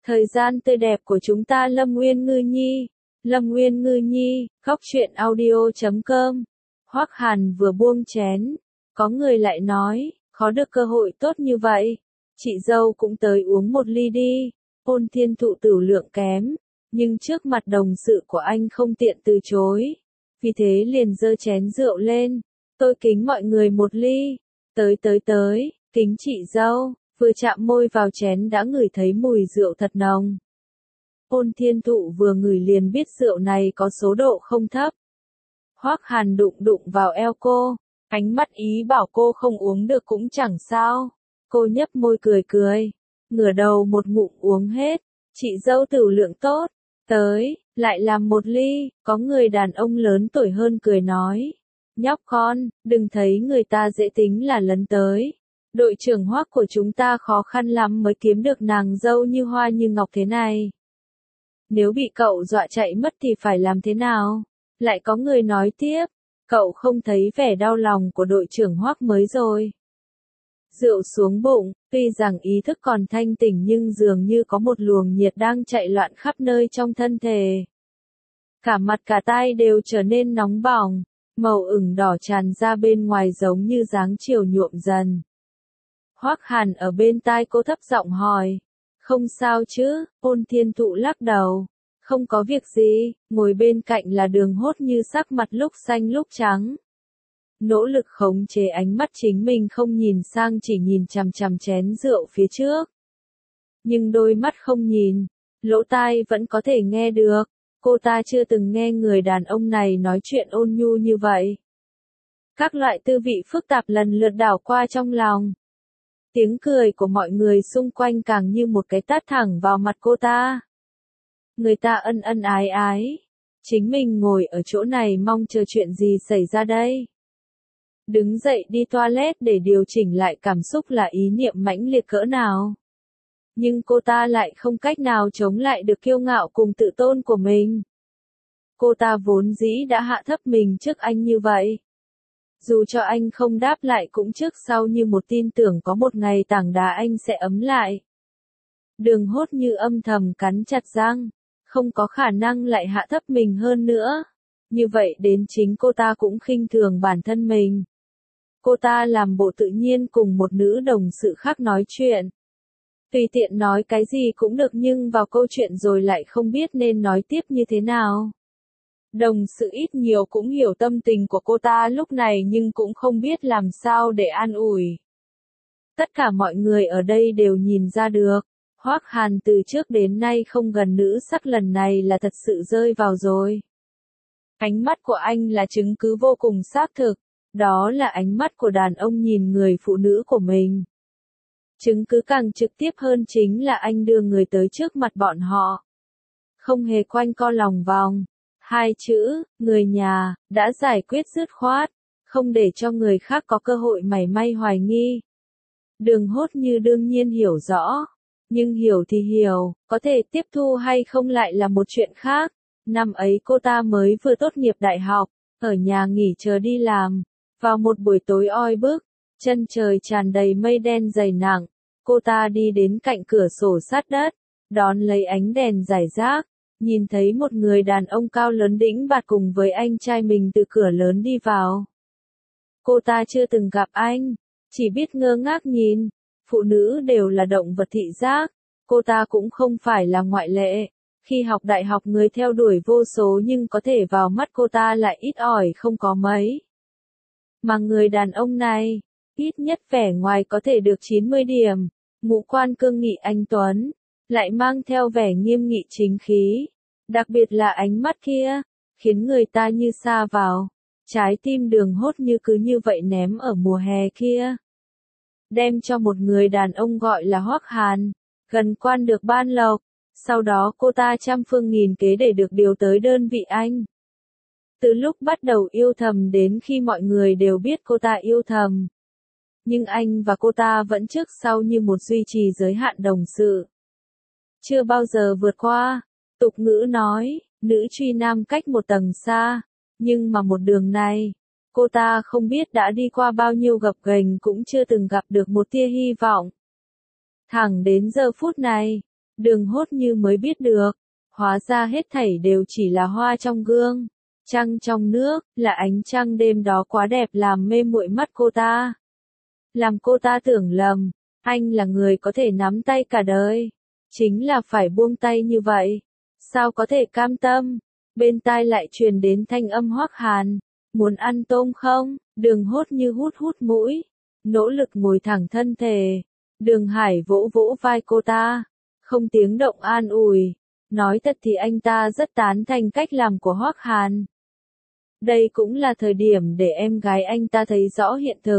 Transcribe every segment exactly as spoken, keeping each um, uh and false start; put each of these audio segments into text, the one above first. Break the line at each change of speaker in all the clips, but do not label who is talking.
Thời gian tươi đẹp của chúng ta. Lâm Uyên Ngư Nhi. Lâm Uyên Ngư Nhi, góc truyện audio chấm com. Hoắc Hàn vừa buông chén, có người lại nói, khó được cơ hội tốt như vậy. Chị dâu cũng tới uống một ly đi. Ôn Thiên Thụ tửu lượng kém, nhưng trước mặt đồng sự của anh không tiện từ chối. Vì thế liền giơ chén rượu lên. Tôi kính mọi người một ly. Tới tới tới, kính chị dâu. Vừa chạm môi vào chén đã ngửi thấy mùi rượu thật nồng. Ôn Thiên Thụ vừa ngửi liền biết rượu này có số độ không thấp. Hoắc Hàn đụng đụng vào eo cô, ánh mắt ý bảo cô không uống được cũng chẳng sao. Cô nhấp môi cười cười, ngửa đầu một ngụm uống hết. Chị dâu tửu lượng tốt, tới, lại làm một ly. Có người đàn ông lớn tuổi hơn cười nói, nhóc con, đừng thấy người ta dễ tính là lấn tới. Đội trưởng Hoắc của chúng ta khó khăn lắm mới kiếm được nàng dâu như hoa như ngọc thế này. Nếu bị cậu dọa chạy mất thì phải làm thế nào? Lại có người nói tiếp, cậu không thấy vẻ đau lòng của đội trưởng Hoắc mới rồi. Rượu xuống bụng, tuy rằng ý thức còn thanh tỉnh nhưng dường như có một luồng nhiệt đang chạy loạn khắp nơi trong thân thể. Cả mặt cả tai đều trở nên nóng bỏng, màu ửng đỏ tràn ra bên ngoài giống như dáng chiều nhuộm dần. Hoắc Hàn ở bên tai cô thấp giọng hỏi, không sao chứ? Ôn Thiên Thụ lắc đầu, không có việc gì. Ngồi bên cạnh là Đường Hốt Như sắc mặt lúc xanh lúc trắng. Nỗ lực khống chế ánh mắt chính mình không nhìn sang chỉ nhìn chằm chằm chén rượu phía trước. Nhưng đôi mắt không nhìn, lỗ tai vẫn có thể nghe được. Cô ta chưa từng nghe người đàn ông này nói chuyện ôn nhu như vậy. Các loại tư vị phức tạp lần lượt đảo qua trong lòng. Tiếng cười của mọi người xung quanh càng như một cái tát thẳng vào mặt cô ta. Người ta ân ân ái ái. Chính mình ngồi ở chỗ này mong chờ chuyện gì xảy ra đây. Đứng dậy đi toilet để điều chỉnh lại cảm xúc là ý niệm mãnh liệt cỡ nào. Nhưng cô ta lại không cách nào chống lại được kiêu ngạo cùng tự tôn của mình. Cô ta vốn dĩ đã hạ thấp mình trước anh như vậy. Dù cho anh không đáp lại cũng trước sau như một tin tưởng có một ngày tảng đá anh sẽ ấm lại. Đường Hốt Như âm thầm cắn chặt răng, không có khả năng lại hạ thấp mình hơn nữa. Như vậy đến chính cô ta cũng khinh thường bản thân mình. Cô ta làm bộ tự nhiên cùng một nữ đồng sự khác nói chuyện. Tùy tiện nói cái gì cũng được nhưng vào câu chuyện rồi lại không biết nên nói tiếp như thế nào. Đồng sự ít nhiều cũng hiểu tâm tình của cô ta lúc này nhưng cũng không biết làm sao để an ủi. Tất cả mọi người ở đây đều nhìn ra được, Hoắc Hàn từ trước đến nay không gần nữ sắc lần này là thật sự rơi vào rồi. Ánh mắt của anh là chứng cứ vô cùng xác thực, đó là ánh mắt của đàn ông nhìn người phụ nữ của mình. Chứng cứ càng trực tiếp hơn chính là anh đưa người tới trước mặt bọn họ. Không hề quanh co lòng vòng. Hai chữ, người nhà, đã giải quyết dứt khoát, không để cho người khác có cơ hội mảy may hoài nghi. Đường Hốt Như đương nhiên hiểu rõ, nhưng hiểu thì hiểu, có thể tiếp thu hay không lại là một chuyện khác. Năm ấy cô ta mới vừa tốt nghiệp đại học, ở nhà nghỉ chờ đi làm. Vào một buổi tối oi bức, chân trời tràn đầy mây đen dày nặng, cô ta đi đến cạnh cửa sổ sát đất, đón lấy ánh đèn rải rác. Nhìn thấy một người đàn ông cao lớn đĩnh bạt cùng với anh trai mình từ cửa lớn đi vào. Cô ta chưa từng gặp anh, chỉ biết ngơ ngác nhìn. Phụ nữ đều là động vật thị giác, cô ta cũng không phải là ngoại lệ. Khi học đại học người theo đuổi vô số nhưng có thể vào mắt cô ta lại ít ỏi không có mấy. Mà người đàn ông này, ít nhất vẻ ngoài có thể được chín mươi điểm, ngũ quan cương nghị anh tuấn, lại mang theo vẻ nghiêm nghị chính khí. Đặc biệt là ánh mắt kia, khiến người ta như sa vào. Trái tim Đường Hốt Như cứ như vậy ném ở mùa hè kia. Đem cho một người đàn ông gọi là Hoắc Hàn, gần quan được ban lộc. Sau đó cô ta trăm phương nghìn kế để được điều tới đơn vị anh. Từ lúc bắt đầu yêu thầm đến khi mọi người đều biết cô ta yêu thầm. Nhưng anh và cô ta vẫn trước sau như một duy trì giới hạn đồng sự. Chưa bao giờ vượt qua. Tục ngữ nói, nữ truy nam cách một tầng xa, nhưng mà một đường này, cô ta không biết đã đi qua bao nhiêu gập ghềnh cũng chưa từng gặp được một tia hy vọng. Thẳng đến giờ phút này, Đường Hốt Như mới biết được, hóa ra hết thảy đều chỉ là hoa trong gương, trăng trong nước, là ánh trăng đêm đó quá đẹp làm mê muội mắt cô ta. Làm cô ta tưởng lầm, anh là người có thể nắm tay cả đời, chính là phải buông tay như vậy. Sao có thể cam tâm? Bên tai lại truyền đến thanh âm Hoắc Hàn, muốn ăn tôm không? Đường Hốt Như hút hút mũi, nỗ lực ngồi thẳng thân thể. Đường Hải vỗ vỗ vai cô ta, không tiếng động an ủi, nói thật thì anh ta rất tán thành cách làm của Hoắc Hàn. Đây cũng là thời điểm để em gái anh ta thấy rõ hiện thực.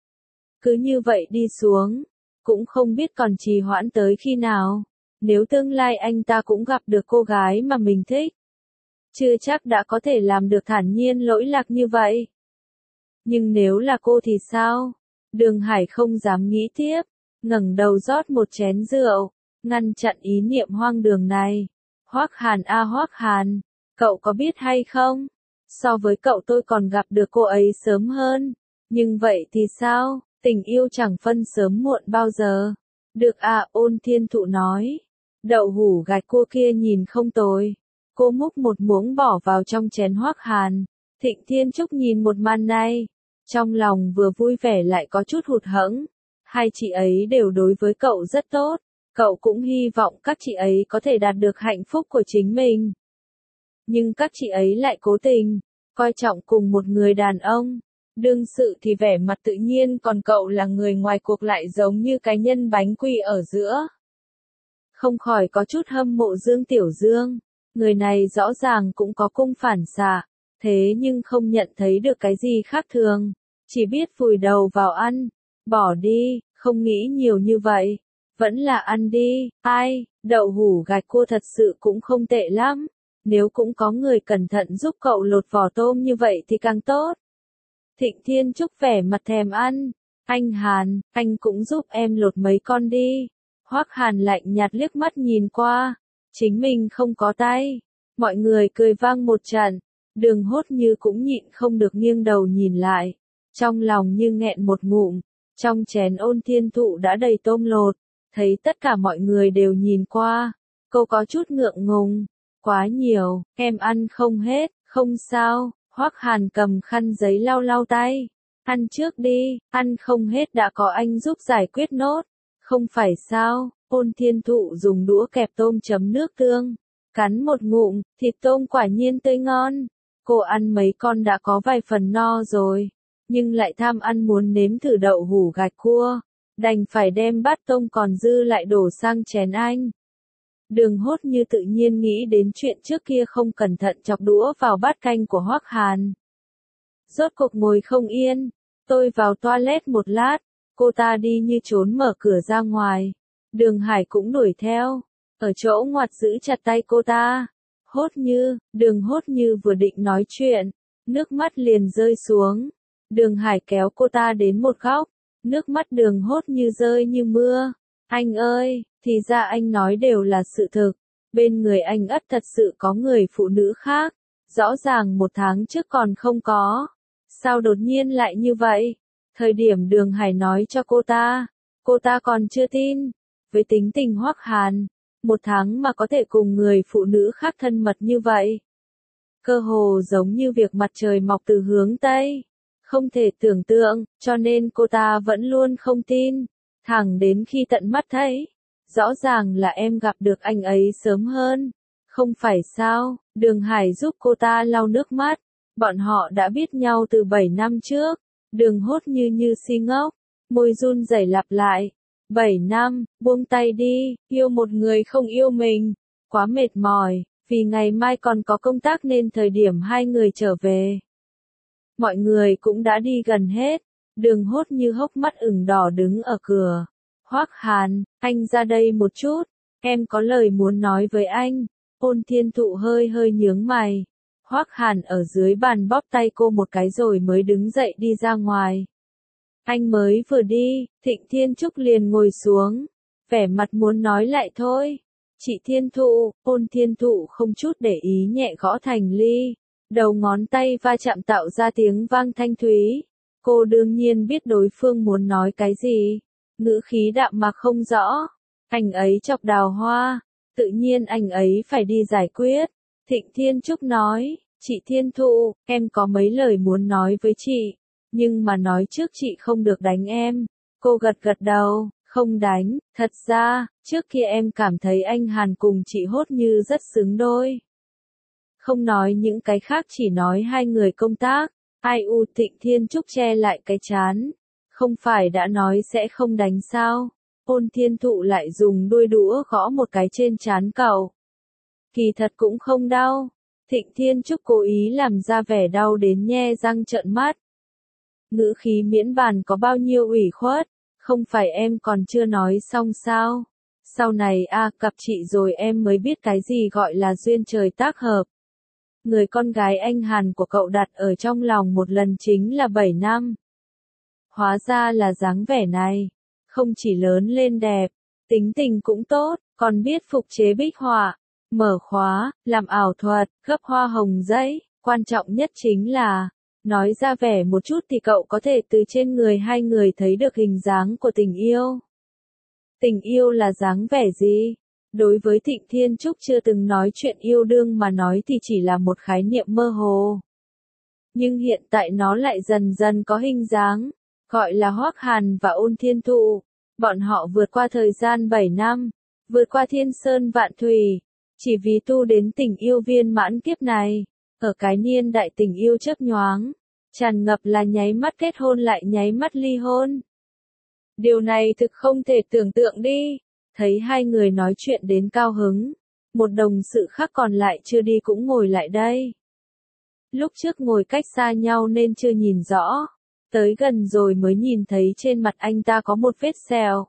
Cứ như vậy đi xuống, cũng không biết còn trì hoãn tới khi nào. Nếu tương lai anh ta cũng gặp được cô gái mà mình thích, chưa chắc đã có thể làm được thản nhiên lỗi lạc như vậy. Nhưng nếu là cô thì sao? Đường Hải không dám nghĩ tiếp, ngẩng đầu rót một chén rượu, ngăn chặn ý niệm hoang đường này. Hoắc Hàn a Hoắc Hàn, cậu có biết hay không? So với cậu tôi còn gặp được cô ấy sớm hơn. Nhưng vậy thì sao? Tình yêu chẳng phân sớm muộn bao giờ. Được à, Ôn Thiên Thụ nói. Đậu hũ gạch cua kia nhìn không tồi. Cô múc một muỗng bỏ vào trong chén Hoắc Hàn. Thịnh Thiên Trúc nhìn một màn này, trong lòng vừa vui vẻ lại có chút hụt hẫng. Hai chị ấy đều đối với cậu rất tốt, cậu cũng hy vọng các chị ấy có thể đạt được hạnh phúc của chính mình. Nhưng các chị ấy lại cố tình, coi trọng cùng một người đàn ông. Đương sự thì vẻ mặt tự nhiên, còn cậu là người ngoài cuộc lại giống như cái nhân bánh quy ở giữa. Không khỏi có chút hâm mộ Dương Tiểu Dương. Người này rõ ràng cũng có cung phản xạ, thế nhưng không nhận thấy được cái gì khác thường, chỉ biết vùi đầu vào ăn, bỏ đi, không nghĩ nhiều như vậy, vẫn là ăn đi. Ai, đậu hũ gạch cua thật sự cũng không tệ lắm, nếu cũng có người cẩn thận giúp cậu lột vỏ tôm như vậy thì càng tốt. Thịnh Thiên Trúc vẻ mặt thèm ăn, anh Hàn, anh cũng giúp em lột mấy con đi. Hoắc Hàn lạnh nhạt liếc mắt nhìn qua, chính mình không có tay. Mọi người cười vang một trận, Đường Hốt Như cũng nhịn không được nghiêng đầu nhìn lại, trong lòng như nghẹn một ngụm. Trong chén Ôn Thiên Thụ đã đầy tôm lột, thấy tất cả mọi người đều nhìn qua, cô có chút ngượng ngùng, quá nhiều, em ăn không hết, không sao. Hoắc Hàn cầm khăn giấy lau lau tay, ăn trước đi, ăn không hết đã có anh giúp giải quyết nốt, không phải sao? Ôn Thiên Thụ dùng đũa kẹp tôm chấm nước tương, cắn một ngụm, thịt tôm quả nhiên tươi ngon. Cô ăn mấy con đã có vài phần no rồi, nhưng lại tham ăn muốn nếm thử đậu hũ gạch cua, đành phải đem bát tôm còn dư lại đổ sang chén anh. Đường Hốt Như tự nhiên nghĩ đến chuyện trước kia không cẩn thận chọc đũa vào bát canh của Hoắc Hàn. Rốt cuộc ngồi không yên, tôi vào toilet một lát, cô ta đi như trốn mở cửa ra ngoài. Đường Hải cũng đuổi theo, ở chỗ ngoặt giữ chặt tay cô ta. Hốt Như, Đường Hốt Như vừa định nói chuyện, nước mắt liền rơi xuống. Đường Hải kéo cô ta đến một góc, nước mắt Đường Hốt Như rơi như mưa. Anh ơi, thì ra anh nói đều là sự thực, bên người anh ắt thật sự có người phụ nữ khác, rõ ràng một tháng trước còn không có. Sao đột nhiên lại như vậy? Thời điểm Đường Hải nói cho cô ta, cô ta còn chưa tin. Với tính tình Hoắc Hàn, một tháng mà có thể cùng người phụ nữ khác thân mật như vậy. Cơ hồ giống như việc mặt trời mọc từ hướng Tây. Không thể tưởng tượng, cho nên cô ta vẫn luôn không tin. Thẳng đến khi tận mắt thấy, rõ ràng là em gặp được anh ấy sớm hơn. Không phải sao? Đường Hải giúp cô ta lau nước mắt. Bọn họ đã biết nhau từ bảy năm trước. Đường Hốt Như như si ngốc, môi run rẩy lặp lại. bảy năm, buông tay đi, yêu một người không yêu mình, quá mệt mỏi, vì ngày mai còn có công tác nên thời điểm hai người trở về. Mọi người cũng đã đi gần hết, Đường Hốt Như hốc mắt ửng đỏ đứng ở cửa. Hoắc Hàn, anh ra đây một chút, em có lời muốn nói với anh. Ôn Thiên Thụ hơi hơi nhướng mày. Hoắc Hàn ở dưới bàn bóp tay cô một cái rồi mới đứng dậy đi ra ngoài. Anh mới vừa đi, Thịnh Thiên Trúc liền ngồi xuống, vẻ mặt muốn nói lại thôi. Chị Thiên Thụ, Ôn Thiên Thụ không chút để ý nhẹ gõ thành ly, đầu ngón tay va chạm tạo ra tiếng vang thanh thúy. Cô đương nhiên biết đối phương muốn nói cái gì, ngữ khí đạm mạc không rõ. Anh ấy chọc đào hoa, tự nhiên anh ấy phải đi giải quyết. Thịnh Thiên Trúc nói, chị Thiên Thụ, em có mấy lời muốn nói với chị, nhưng mà nói trước chị không được đánh em. Cô gật gật đầu, không đánh, thật ra, trước kia em cảm thấy anh Hàn cùng chị Hốt Như rất xứng đôi. Không nói những cái khác, chỉ nói hai người công tác. Ai u, Thịnh Thiên Trúc che lại cái trán. Không phải đã nói sẽ không đánh sao? Ôn Thiên Thụ lại dùng đuôi đũa gõ một cái trên trán cậu. Kỳ thật cũng không đau. Thịnh Thiên Trúc cố ý làm ra vẻ đau đến nhe răng trợn mắt. Ngữ khí miễn bàn có bao nhiêu ủy khuất, không phải em còn chưa nói xong sao? Sau này a à, gặp chị rồi em mới biết cái gì gọi là duyên trời tác hợp. Người con gái anh Hàn của cậu đặt ở trong lòng một lần chính là bảy năm. Hóa ra là dáng vẻ này, không chỉ lớn lên đẹp, tính tình cũng tốt, còn biết phục chế bích họa, mở khóa, làm ảo thuật, gấp hoa hồng giấy, quan trọng nhất chính là, nói ra vẻ một chút thì cậu có thể từ trên người hai người thấy được hình dáng của tình yêu. Tình yêu là dáng vẻ gì? Đối với Thịnh Thiên Trúc chưa từng nói chuyện yêu đương mà nói thì chỉ là một khái niệm mơ hồ. Nhưng hiện tại nó lại dần dần có hình dáng, gọi là Hoắc Hàn và Ôn Thiên Thụ. Bọn họ vượt qua thời gian bảy năm, vượt qua thiên sơn vạn thủy, chỉ vì tu đến tình yêu viên mãn kiếp này. Ở cái niên đại tình yêu chớp nhoáng, tràn ngập là nháy mắt kết hôn lại nháy mắt ly hôn. Điều này thực không thể tưởng tượng đi. Thấy hai người nói chuyện đến cao hứng, một đồng sự khác còn lại chưa đi cũng ngồi lại đây. Lúc trước ngồi cách xa nhau nên chưa nhìn rõ, tới gần rồi mới nhìn thấy trên mặt anh ta có một vết sẹo.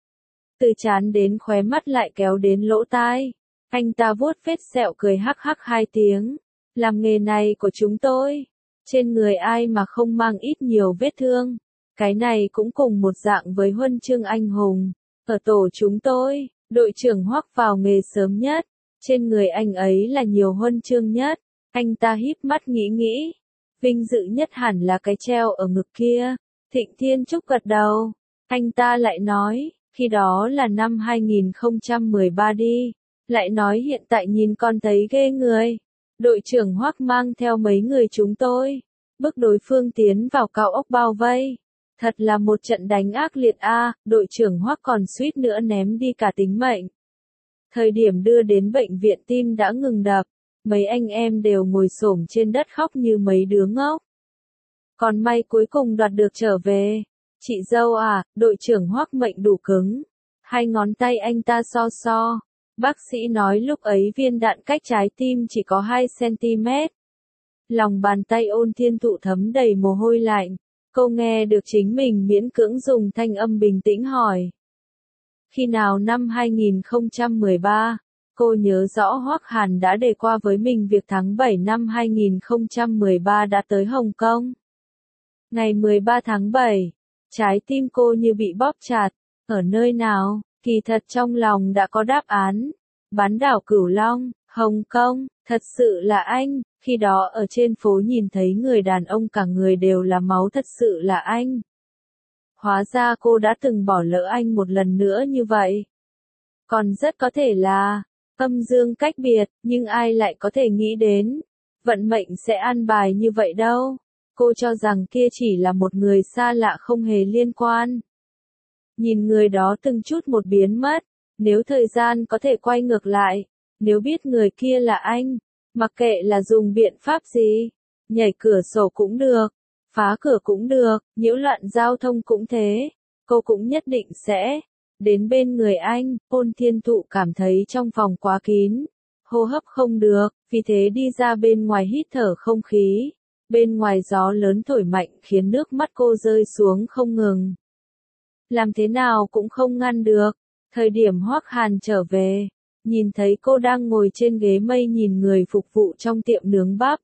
Từ trán đến khóe mắt lại kéo đến lỗ tai, anh ta vuốt vết sẹo cười hắc hắc hai tiếng. Làm nghề này của chúng tôi, trên người ai mà không mang ít nhiều vết thương, cái này cũng cùng một dạng với huân chương anh hùng. Ở tổ chúng tôi, đội trưởng Hoắc vào nghề sớm nhất, trên người anh ấy là nhiều huân chương nhất. Anh ta híp mắt nghĩ nghĩ, vinh dự nhất hẳn là cái treo ở ngực kia. Thịnh Thiên Trúc gật đầu, anh ta lại nói, khi đó là năm hai nghìn không trăm mười ba đi, lại nói hiện tại nhìn con thấy ghê người. Đội trưởng Hoắc mang theo mấy người chúng tôi, bức đối phương tiến vào cao ốc bao vây. Thật là một trận đánh ác liệt a, à, đội trưởng Hoắc còn suýt nữa ném đi cả tính mệnh. Thời điểm đưa đến bệnh viện tim đã ngừng đập, mấy anh em đều ngồi xổm trên đất khóc như mấy đứa ngốc. Còn may cuối cùng đoạt được trở về. Chị dâu à, đội trưởng Hoắc mệnh đủ cứng. Hai ngón tay anh ta so so. Bác sĩ nói lúc ấy viên đạn cách trái tim chỉ có hai xăng-ti-mét. Lòng bàn tay Ôn Thiên Thụ thấm đầy mồ hôi lạnh. Cô nghe được chính mình miễn cưỡng dùng thanh âm bình tĩnh hỏi. Khi nào năm hai nghìn không trăm mười ba, cô nhớ rõ Hoắc Hàn đã đề qua với mình việc tháng bảy năm hai nghìn không trăm mười ba đã tới Hồng Kông. Ngày mười ba tháng bảy, trái tim cô như bị bóp chặt. Ở nơi nào? Kỳ thật trong lòng đã có đáp án. Bán đảo Cửu Long, Hồng Kông, thật sự là anh. Khi đó ở trên phố nhìn thấy người đàn ông cả người đều là máu, thật sự là anh. Hóa ra cô đã từng bỏ lỡ anh một lần nữa như vậy. Còn rất có thể là âm dương cách biệt, nhưng ai lại có thể nghĩ đến vận mệnh sẽ an bài như vậy đâu. Cô cho rằng kia chỉ là một người xa lạ không hề liên quan. Nhìn người đó từng chút một biến mất, nếu thời gian có thể quay ngược lại, nếu biết người kia là anh, mặc kệ là dùng biện pháp gì, nhảy cửa sổ cũng được, phá cửa cũng được, nhiễu loạn giao thông cũng thế, cô cũng nhất định sẽ đến bên người anh. Ôn Thiên Thụ cảm thấy trong phòng quá kín, hô hấp không được, vì thế đi ra bên ngoài hít thở không khí. Bên ngoài gió lớn thổi mạnh khiến nước mắt cô rơi xuống không ngừng. Làm thế nào cũng không ngăn được. Thời điểm Hoắc Hàn trở về, nhìn thấy cô đang ngồi trên ghế mây nhìn người phục vụ trong tiệm nướng bắp.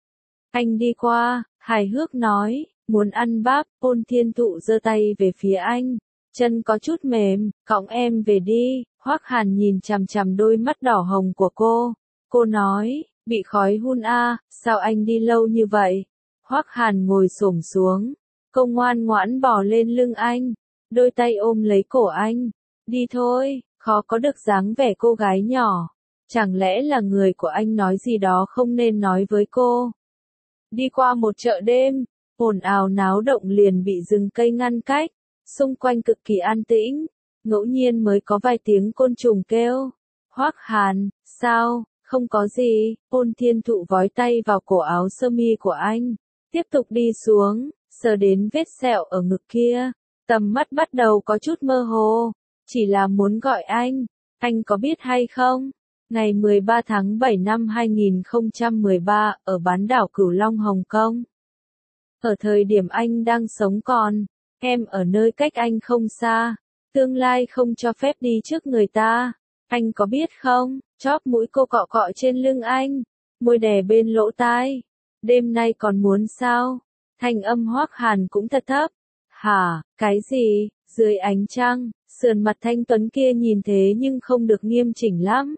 Anh đi qua, hài hước nói, muốn ăn bắp. Ôn Thiên Thụ giơ tay về phía anh, chân có chút mềm, cõng em về đi. Hoắc Hàn nhìn chằm chằm đôi mắt đỏ hồng của cô. Cô nói, bị khói hun a, à, sao anh đi lâu như vậy? Hoắc Hàn ngồi xổm xuống, cô ngoan ngoãn bò lên lưng anh, đôi tay ôm lấy cổ anh. Đi thôi, khó có được dáng vẻ cô gái nhỏ. Chẳng lẽ là người của anh nói gì đó không nên nói với cô? Đi qua một chợ đêm, ồn ào náo động liền bị rừng cây ngăn cách, xung quanh cực kỳ an tĩnh, ngẫu nhiên mới có vài tiếng côn trùng kêu. Hoắc Hàn, sao, không có gì, Ôn Thiên Thụ vói tay vào cổ áo sơ mi của anh, tiếp tục đi xuống, sờ đến vết sẹo ở ngực kia, tầm mắt bắt đầu có chút mơ hồ, chỉ là muốn gọi anh, anh có biết hay không? Ngày mười ba tháng bảy năm hai nghìn không trăm mười ba, ở bán đảo Cửu Long Hồng Kông. Ở thời điểm anh đang sống còn, em ở nơi cách anh không xa, tương lai không cho phép đi trước người ta. Anh có biết không, chóp mũi cô cọ cọ trên lưng anh, môi đè bên lỗ tai. Đêm nay còn muốn sao? Thanh âm Hoắc Hàn cũng thật thấp. Hả, cái gì? Dưới ánh trăng, sườn mặt thanh tuấn kia nhìn thế nhưng không được nghiêm chỉnh lắm.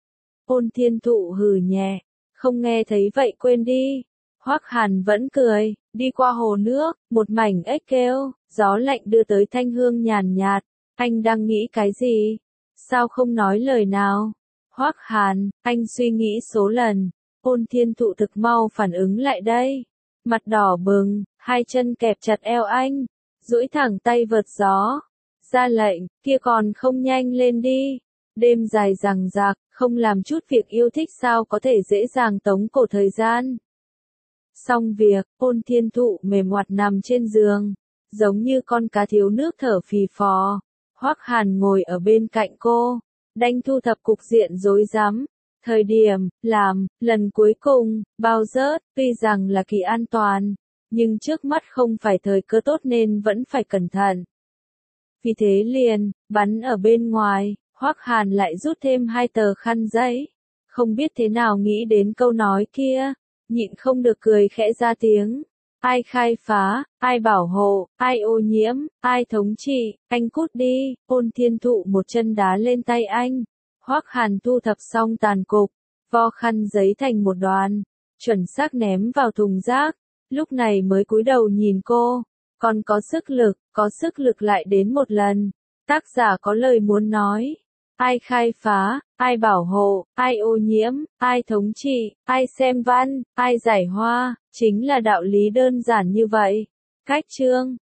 Ôn Thiên Thụ hừ nhẹ, không nghe thấy vậy quên đi. Hoắc Hàn vẫn cười, đi qua hồ nước, một mảnh ếch kêu, gió lạnh đưa tới thanh hương nhàn nhạt. Anh đang nghĩ cái gì? Sao không nói lời nào? Hoắc Hàn, anh suy nghĩ số lần. Ôn Thiên Thụ thực mau phản ứng lại đây. Mặt đỏ bừng, hai chân kẹp chặt eo anh, duỗi thẳng tay vợt gió. Ra lệnh, kia còn không nhanh lên đi. Đêm dài dằng dặc, không làm chút việc yêu thích sao có thể dễ dàng tống cổ thời gian. Xong việc, Ôn Thiên Thụ mềm oặt nằm trên giường, giống như con cá thiếu nước thở phì phò. Hoắc Hàn ngồi ở bên cạnh cô, đanh thu thập cục diện rối rắm. Thời điểm, làm, lần cuối cùng, bao rớt, tuy rằng là kỳ an toàn, nhưng trước mắt không phải thời cơ tốt nên vẫn phải cẩn thận. Vì thế liền, bắn ở bên ngoài, Hoắc Hàn lại rút thêm hai tờ khăn giấy. Không biết thế nào nghĩ đến câu nói kia, nhịn không được cười khẽ ra tiếng. Ai khai phá, ai bảo hộ, ai ô nhiễm, ai thống trị, anh cút đi. Ôn Thiên Thụ một chân đá lên tay anh. Hoắc Hàn thu thập xong tàn cục, vo khăn giấy thành một đoàn, chuẩn xác ném vào thùng rác. Lúc này mới cúi đầu nhìn cô, còn có sức lực, có sức lực lại đến một lần. Tác giả có lời muốn nói. Ai khai phá, ai bảo hộ, ai ô nhiễm, ai thống trị, ai xem văn, ai giải hoa, chính là đạo lý đơn giản như vậy. Cách chương